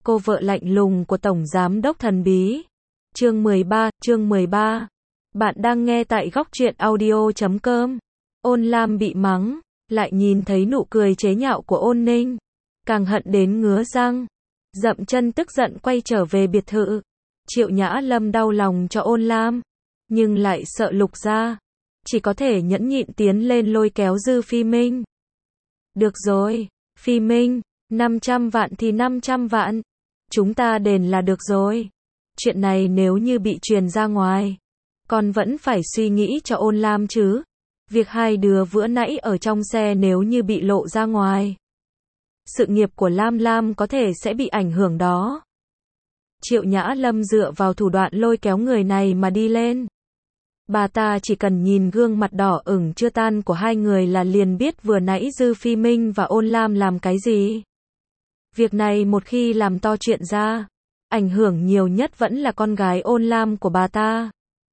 cô vợ lạnh lùng của Tổng Giám đốc thần bí. Chương 13. Bạn đang nghe tại góc truyện audio.com. Ôn Lam bị mắng, lại nhìn thấy nụ cười chế nhạo của Ôn Ninh, càng hận đến ngứa răng, dậm chân tức giận quay trở về biệt thự. Triệu Nhã Lâm đau lòng cho Ôn Lam, nhưng lại sợ Lục Gia, chỉ có thể nhẫn nhịn tiến lên lôi kéo Dư Phi Minh. Được rồi, Phi Minh, 500 vạn thì 500 vạn, chúng ta đền là được rồi. Chuyện này nếu như bị truyền ra ngoài, con vẫn phải suy nghĩ cho Ôn Lam chứ. Việc hai đứa vừa nãy ở trong xe nếu như bị lộ ra ngoài, sự nghiệp của Lam Lam có thể sẽ bị ảnh hưởng đó. Triệu Nhã Lâm dựa vào thủ đoạn lôi kéo người này mà đi lên. Bà ta chỉ cần nhìn gương mặt đỏ ửng chưa tan của hai người là liền biết vừa nãy Dư Phi Minh và Ôn Lam làm cái gì. Việc này một khi làm to chuyện ra, ảnh hưởng nhiều nhất vẫn là con gái Ôn Lam của bà ta.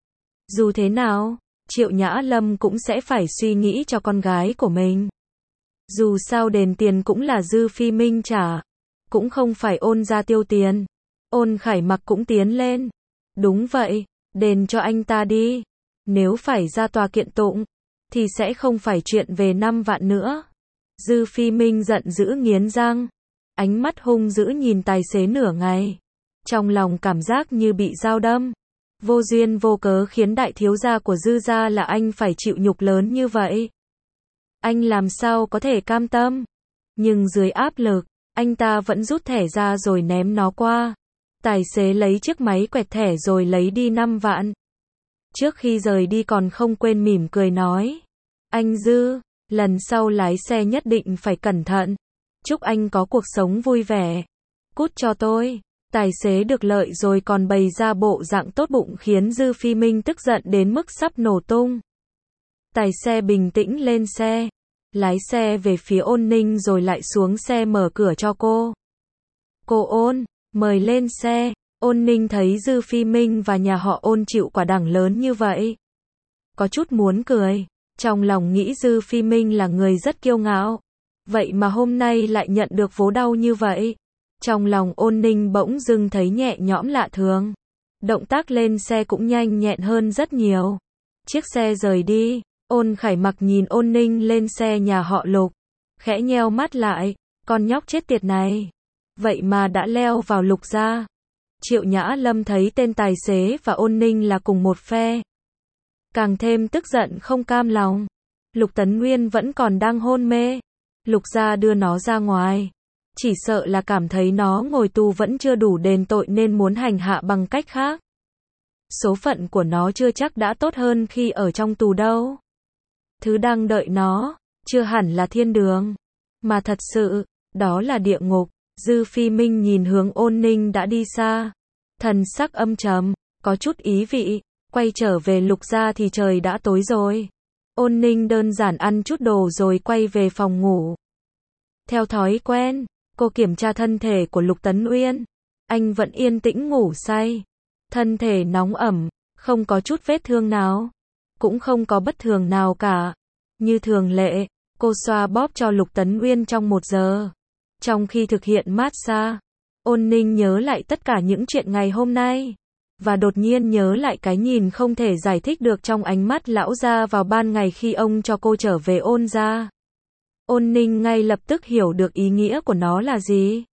Dù thế nào, Triệu Nhã Lâm cũng sẽ phải suy nghĩ cho con gái của mình. Dù sao đền tiền cũng là Dư Phi Minh trả, cũng không phải Ôn gia tiêu tiền. Ôn Khải Mặc cũng tiến lên. Đúng vậy, đền cho anh ta đi. Nếu phải ra tòa kiện tụng, thì sẽ không phải chuyện về 5 vạn nữa. Dư Phi Minh giận dữ nghiến răng, ánh mắt hung dữ nhìn tài xế nửa ngày. Trong lòng cảm giác như bị dao đâm. Vô duyên vô cớ khiến đại thiếu gia của Dư gia là anh phải chịu nhục lớn như vậy. Anh làm sao có thể cam tâm. Nhưng dưới áp lực, anh ta vẫn rút thẻ ra rồi ném nó qua. Tài xế lấy chiếc máy quẹt thẻ rồi lấy đi 5 vạn. Trước khi rời đi còn không quên mỉm cười nói. Anh Dư, lần sau lái xe nhất định phải cẩn thận. Chúc anh có cuộc sống vui vẻ. Cút cho tôi. Tài xế được lợi rồi còn bày ra bộ dạng tốt bụng khiến Dư Phi Minh tức giận đến mức sắp nổ tung. Tài xe bình tĩnh lên xe, lái xe về phía Ôn Ninh rồi lại xuống xe mở cửa cho cô. Cô Ôn, mời lên xe. Ôn Ninh thấy Dư Phi Minh và nhà họ Ôn chịu quả đắng lớn như vậy, có chút muốn cười. Trong lòng nghĩ Dư Phi Minh là người rất kiêu ngạo, vậy mà hôm nay lại nhận được vố đau như vậy. Trong lòng Ôn Ninh bỗng dưng thấy nhẹ nhõm lạ thường. Động tác lên xe cũng nhanh nhẹn hơn rất nhiều. Chiếc xe rời đi, Ôn Khải Mặc nhìn Ôn Ninh lên xe nhà họ Lục, khẽ nheo mắt lại, con nhóc chết tiệt này, vậy mà đã leo vào Lục gia. Triệu Nhã Lâm thấy tên tài xế và Ôn Ninh là cùng một phe, càng thêm tức giận không cam lòng. Lục Tấn Nguyên vẫn còn đang hôn mê, Lục gia đưa nó ra ngoài, chỉ sợ là cảm thấy nó ngồi tù vẫn chưa đủ đền tội nên muốn hành hạ bằng cách khác. Số phận của nó chưa chắc đã tốt hơn khi ở trong tù đâu. Thứ đang đợi nó, chưa hẳn là thiên đường, mà thật sự, đó là địa ngục. Dư Phi Minh nhìn hướng Ôn Ninh đã đi xa, thần sắc âm trầm, có chút ý vị, quay trở về Lục gia thì trời đã tối rồi. Ôn Ninh đơn giản ăn chút đồ rồi quay về phòng ngủ. Theo thói quen, cô kiểm tra thân thể của Lục Tấn Uyên. Anh vẫn yên tĩnh ngủ say, thân thể nóng ẩm, không có chút vết thương nào, cũng không có bất thường nào cả. Như thường lệ, cô xoa bóp cho Lục Tấn Uyên trong 1 giờ. Trong khi thực hiện massage, Ôn Ninh nhớ lại tất cả những chuyện ngày hôm nay, và đột nhiên nhớ lại cái nhìn không thể giải thích được trong ánh mắt lão gia vào ban ngày khi ông cho cô trở về Ôn gia. Ôn Ninh ngay lập tức hiểu được ý nghĩa của nó là gì.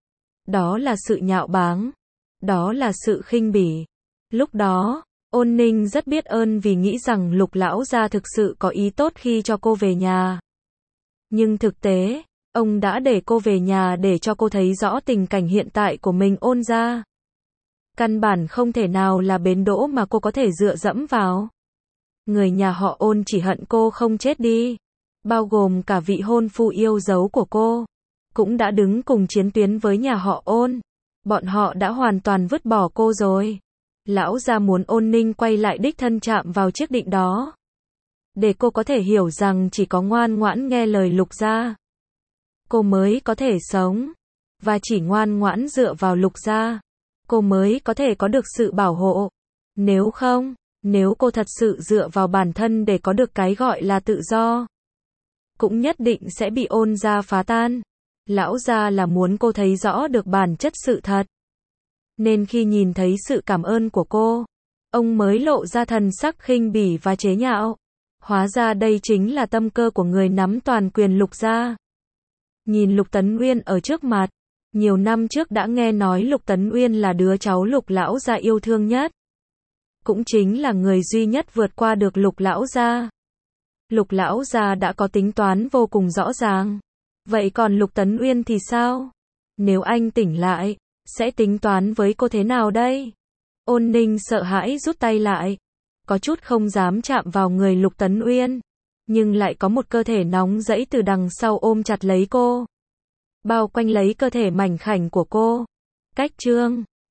Đó là sự nhạo báng, đó là sự khinh bỉ. Lúc đó, Ôn Ninh rất biết ơn vì nghĩ rằng Lục lão gia thực sự có ý tốt khi cho cô về nhà. Nhưng thực tế, ông đã để cô về nhà để cho cô thấy rõ tình cảnh hiện tại của mình Ôn gia. Căn bản không thể nào là bến đỗ mà cô có thể dựa dẫm vào. Người nhà họ Ôn chỉ hận cô không chết đi, bao gồm cả vị hôn phu yêu dấu của cô, cũng đã đứng cùng chiến tuyến với nhà họ Ôn. Bọn họ đã hoàn toàn vứt bỏ cô rồi. Lão gia muốn Ôn Ninh quay lại đích thân chạm vào chiếc đỉnh đó, để cô có thể hiểu rằng chỉ có ngoan ngoãn nghe lời Lục gia, cô mới có thể sống, và chỉ ngoan ngoãn dựa vào Lục gia, cô mới có thể có được sự bảo hộ. Nếu không, nếu cô thật sự dựa vào bản thân để có được cái gọi là tự do, cũng nhất định sẽ bị Ôn gia phá tan. Lão gia là muốn cô thấy rõ được bản chất sự thật. Nên khi nhìn thấy sự cảm ơn của cô, ông mới lộ ra thần sắc khinh bỉ và chế nhạo. Hóa ra đây chính là tâm cơ của người nắm toàn quyền Lục gia. Nhìn Lục Tấn Uyên ở trước mặt, nhiều năm trước đã nghe nói Lục Tấn Uyên là đứa cháu Lục lão gia yêu thương nhất. Cũng chính là người duy nhất vượt qua được Lục lão gia. Lục lão gia đã có tính toán vô cùng rõ ràng. Vậy còn Lục Tấn Uyên thì sao? Nếu anh tỉnh lại, sẽ tính toán với cô thế nào đây? Ôn Ninh sợ hãi rút tay lại, có chút không dám chạm vào người Lục Tấn Uyên, nhưng lại có một cơ thể nóng rẫy từ đằng sau ôm chặt lấy cô, bao quanh lấy cơ thể mảnh khảnh của cô. Cách chương